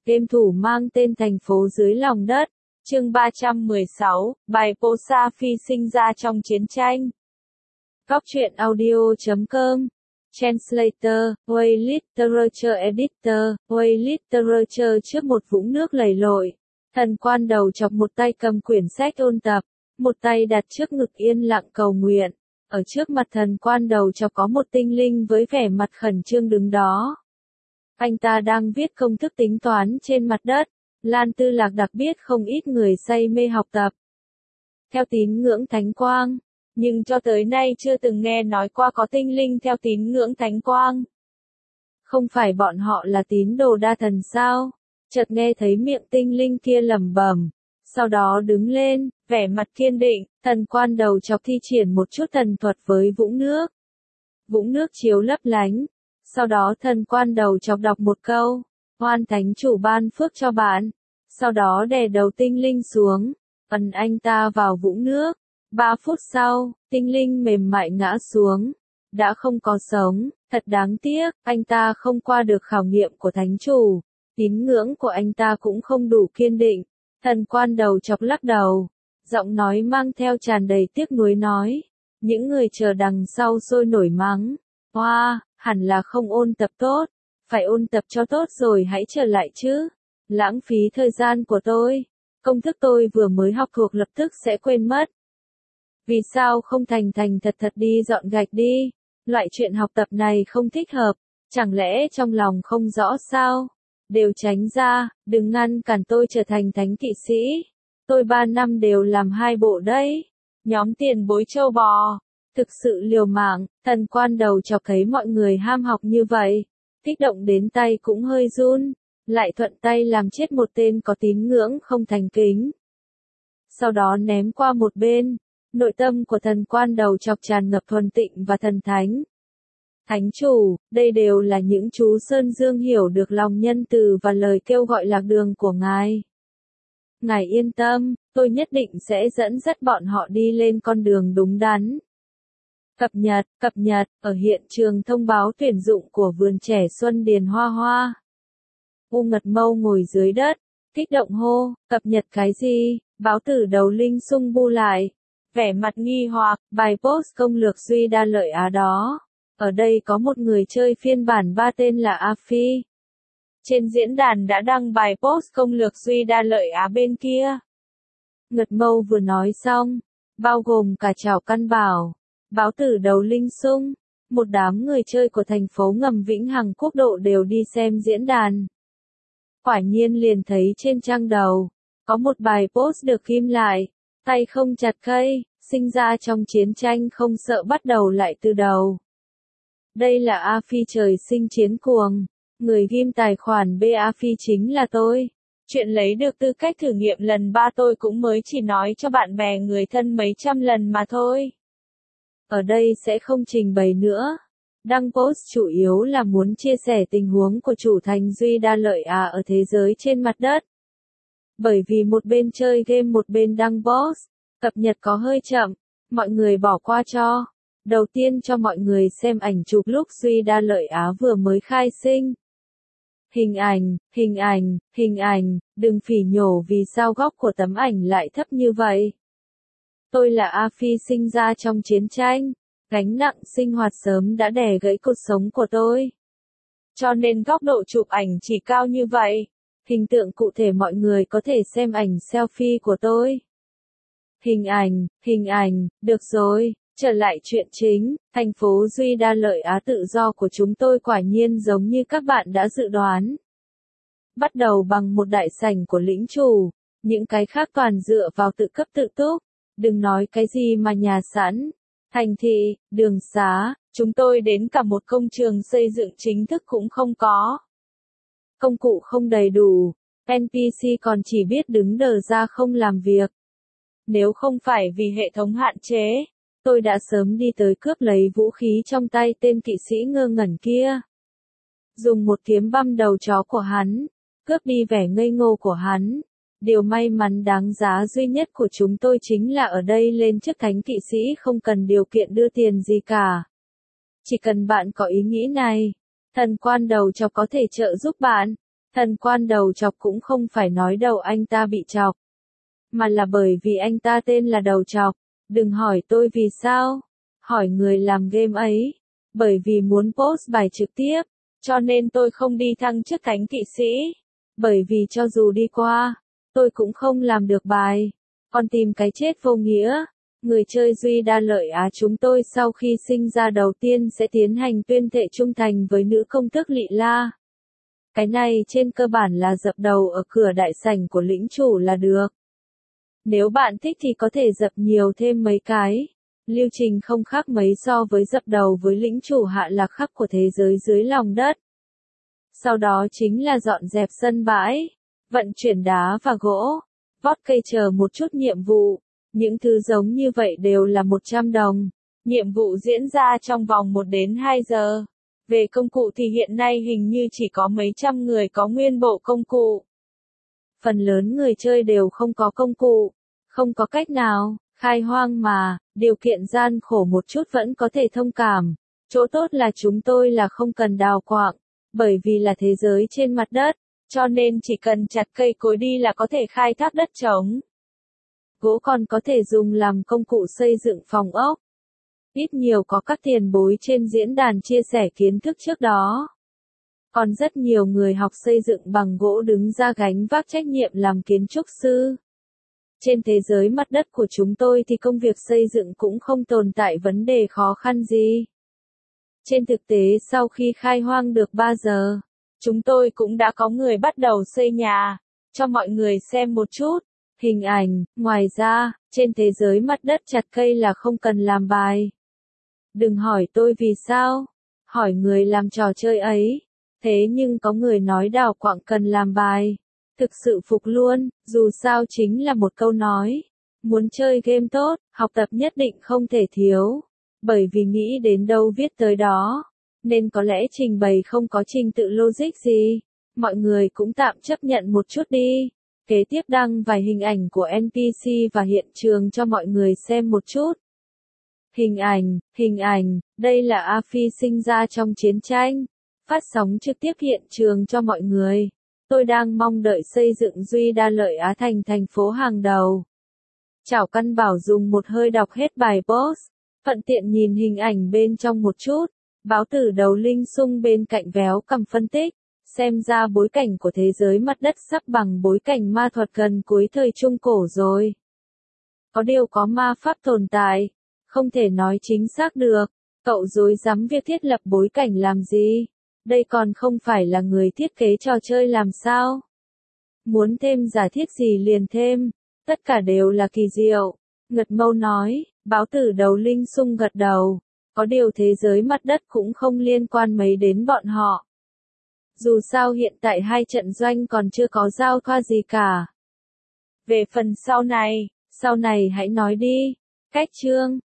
Game thủ mang tên thành phố dưới lòng đất. Chương 316, bài Posa Phi sinh ra trong chiến tranh. Góc truyện audio.com. Translator, Way Literature Editor, Way Literature. Trước một vũng nước lầy lội, thần quan đầu chọc một tay cầm quyển sách ôn tập, một tay đặt trước ngực yên lặng cầu nguyện. Ở trước mặt thần quan đầu chọc có một tinh linh với vẻ mặt khẩn trương đứng đó. Anh ta đang viết công thức tính toán trên mặt đất. Lan Tư Lạc đặc biết không ít người say mê học tập theo tín ngưỡng thánh quang, nhưng cho tới nay chưa từng nghe nói qua có tinh linh theo tín ngưỡng thánh quang. Không phải bọn họ là tín đồ đa thần sao? Chợt nghe thấy miệng tinh linh kia lẩm bẩm, sau đó đứng lên, vẻ mặt kiên định. Thần quan đầu chọc thi triển một chút thần thuật với vũng nước. Vũng nước chiếu lấp lánh. Sau đó thần quan đầu chọc đọc một câu, Oan thánh chủ ban phước cho bạn. Sau đó đè đầu tinh linh xuống, ấn anh ta vào vũng nước. 3 phút sau, tinh linh mềm mại ngã xuống, đã không có sống. Thật đáng tiếc, anh ta không qua được khảo nghiệm của thánh chủ. Tín ngưỡng của anh ta cũng không đủ kiên định. Thần quan đầu chọc lắc đầu, giọng nói mang theo tràn đầy tiếc nuối nói. Những người chờ đằng sau sôi nổi mắng. Hoa, hẳn là không ôn tập tốt. Phải ôn tập cho tốt rồi hãy trở lại chứ. Lãng phí thời gian của tôi. Công thức tôi vừa mới học thuộc lập tức sẽ quên mất. Vì sao không thành thật đi dọn gạch đi. Loại chuyện học tập này không thích hợp. Chẳng lẽ trong lòng không rõ sao? Đều tránh ra, đừng ngăn cản tôi trở thành thánh kỵ sĩ. Tôi 3 năm đều làm 2 bộ đấy. Nhóm tiền bối châu bò. Thực sự liều mạng. Thần quan đầu chọc thấy mọi người ham học như vậy, kích động đến tay cũng hơi run, lại thuận tay làm chết một tên có tín ngưỡng không thành kính. Sau đó ném qua một bên. Nội tâm của thần quan đầu chọc tràn ngập thuần tịnh và thần thánh. Thánh chủ, đây đều là những chú Sơn Dương hiểu được lòng nhân từ và lời kêu gọi lạc đường của ngài. Ngài yên tâm, tôi nhất định sẽ dẫn dắt bọn họ đi lên con đường đúng đắn. Cập nhật, ở hiện trường thông báo tuyển dụng của vườn trẻ Xuân Điền Hoa Hoa. U Ngật Mâu ngồi dưới đất, kích động hô, cập nhật cái gì? Báo tử đầu linh sung bu lại, vẻ mặt nghi hoặc, bài post công lược Duy Đa Lợi Á đó. Ở đây có một người chơi phiên bản 3 tên là A Phi. Trên diễn đàn đã đăng bài post công lược Duy Đa Lợi Á bên kia. Ngật Mâu vừa nói xong, bao gồm cả Trảo Căn Bảo, báo tử đầu linh sung, một đám người chơi của thành phố ngầm Vĩnh Hằng Quốc Độ đều đi xem diễn đàn. Quả nhiên liền thấy trên trang đầu, có một bài post được ghim lại, tay không chặt cây, sinh ra trong chiến tranh không sợ bắt đầu lại từ đầu. Đây là A Phi trời sinh chiến cuồng, người ghim tài khoản A Phi chính là tôi. Chuyện lấy được tư cách thử nghiệm lần 3 tôi cũng mới chỉ nói cho bạn bè người thân mấy trăm lần mà thôi. Ở đây sẽ không trình bày nữa. Đăng post chủ yếu là muốn chia sẻ tình huống của chủ thành Duy Đa Lợi Á ở thế giới trên mặt đất. Bởi vì một bên chơi game một bên đăng post, cập nhật có hơi chậm, mọi người bỏ qua cho. Đầu tiên cho mọi người xem ảnh chụp lúc Duy Đa Lợi Á vừa mới khai sinh. Hình ảnh, đừng phỉ nhổ vì sao góc của tấm ảnh lại thấp như vậy. Tôi là A Phi sinh ra trong chiến tranh, gánh nặng sinh hoạt sớm đã đè gãy cột sống của tôi. Cho nên góc độ chụp ảnh chỉ cao như vậy. Hình tượng cụ thể mọi người có thể xem ảnh selfie của tôi. Hình ảnh, được rồi, trở lại chuyện chính, thành phố Duy Đa Lợi Á tự do của chúng tôi quả nhiên giống như các bạn đã dự đoán. Bắt đầu bằng một đại sảnh của lĩnh chủ, những cái khác toàn dựa vào tự cấp tự túc. Đừng nói cái gì mà nhà sẵn, thành thị, đường xá, chúng tôi đến cả một công trường xây dựng chính thức cũng không có. Công cụ không đầy đủ, NPC còn chỉ biết đứng đờ ra không làm việc. Nếu không phải vì hệ thống hạn chế, tôi đã sớm đi tới cướp lấy vũ khí trong tay tên kỵ sĩ ngơ ngẩn kia. Dùng một kiếm băm đầu chó của hắn, cướp đi vẻ ngây ngô của hắn. Điều may mắn đáng giá duy nhất của chúng tôi chính là ở đây lên chức thánh kỵ sĩ không cần điều kiện đưa tiền gì cả. Chỉ cần bạn có ý nghĩ này, thần quan đầu chọc có thể trợ giúp bạn. Thần quan đầu chọc cũng không phải nói đầu anh ta bị chọc, mà là bởi vì anh ta tên là đầu chọc. Đừng hỏi tôi vì sao, hỏi người làm game ấy. Bởi vì muốn post bài trực tiếp, cho nên tôi không đi thăng chức thánh kỵ sĩ. Bởi vì cho dù đi qua, tôi cũng không làm được bài. Còn tìm cái chết vô nghĩa. Người chơi duy đa lợi Á chúng tôi sau khi sinh ra đầu tiên sẽ tiến hành tuyên thệ trung thành với nữ công tước Lị La. Cái này trên cơ bản là dập đầu ở cửa đại sảnh của lĩnh chủ là được. Nếu bạn thích thì có thể dập nhiều thêm mấy cái. Lưu trình không khác mấy so với dập đầu với lĩnh chủ hạ lạc khắc của thế giới dưới lòng đất. Sau đó chính là dọn dẹp sân bãi, vận chuyển đá và gỗ, vót cây chờ một chút nhiệm vụ. Những thứ giống như vậy đều là 100 đồng. Nhiệm vụ diễn ra trong vòng 1 đến 2 giờ. Về công cụ thì hiện nay hình như chỉ có mấy trăm người có nguyên bộ công cụ. Phần lớn người chơi đều không có công cụ. Không có cách nào, khai hoang mà, điều kiện gian khổ một chút vẫn có thể thông cảm. Chỗ tốt là chúng tôi là không cần đào quạng, bởi vì là thế giới trên mặt đất, cho nên chỉ cần chặt cây cối đi là có thể khai thác đất trống. Gỗ còn có thể dùng làm công cụ xây dựng phòng ốc. Ít nhiều có các tiền bối trên diễn đàn chia sẻ kiến thức trước đó. Còn rất nhiều người học xây dựng bằng gỗ đứng ra gánh vác trách nhiệm làm kiến trúc sư. Trên thế giới mặt đất của chúng tôi thì công việc xây dựng cũng không tồn tại vấn đề khó khăn gì. Trên thực tế sau khi khai hoang được 3 giờ, chúng tôi cũng đã có người bắt đầu xây nhà. Cho mọi người xem một chút. Hình ảnh, ngoài ra, trên thế giới mặt đất chặt cây là không cần làm bài. Đừng hỏi tôi vì sao, hỏi người làm trò chơi ấy. Thế nhưng có người nói đào quạng cần làm bài. Thực sự phục luôn, dù sao chính là một câu nói. Muốn chơi game tốt, học tập nhất định không thể thiếu. Bởi vì nghĩ đến đâu viết tới đó. Nên có lẽ trình bày không có trình tự logic gì. Mọi người cũng tạm chấp nhận một chút đi. Kế tiếp đăng vài hình ảnh của NPC và hiện trường cho mọi người xem một chút. Hình ảnh, đây là A Phi sinh ra trong chiến tranh. Phát sóng trực tiếp hiện trường cho mọi người. Tôi đang mong đợi xây dựng Duy Đa Lợi Á thành thành phố hàng đầu. Chảo Căn Bảo dùng một hơi đọc hết bài post. Thuận tiện nhìn hình ảnh bên trong một chút. Báo tử đầu Linh Sung bên cạnh véo cầm phân tích. Xem ra bối cảnh của thế giới mặt đất sắp bằng bối cảnh ma thuật gần cuối thời Trung Cổ rồi. Có điều có ma pháp tồn tại. Không thể nói chính xác được. Cậu dối dám việc thiết lập bối cảnh làm gì? Đây còn không phải là người thiết kế trò chơi làm sao? Muốn thêm giả thiết gì liền thêm. Tất cả đều là kỳ diệu. Ngật Mâu nói, báo tử đầu Linh Sung gật đầu. Có điều thế giới mặt đất cũng không liên quan mấy đến bọn họ. Dù sao hiện tại hai trận doanh còn chưa có giao thoa gì cả. Về phần sau này hãy nói đi. Cách chương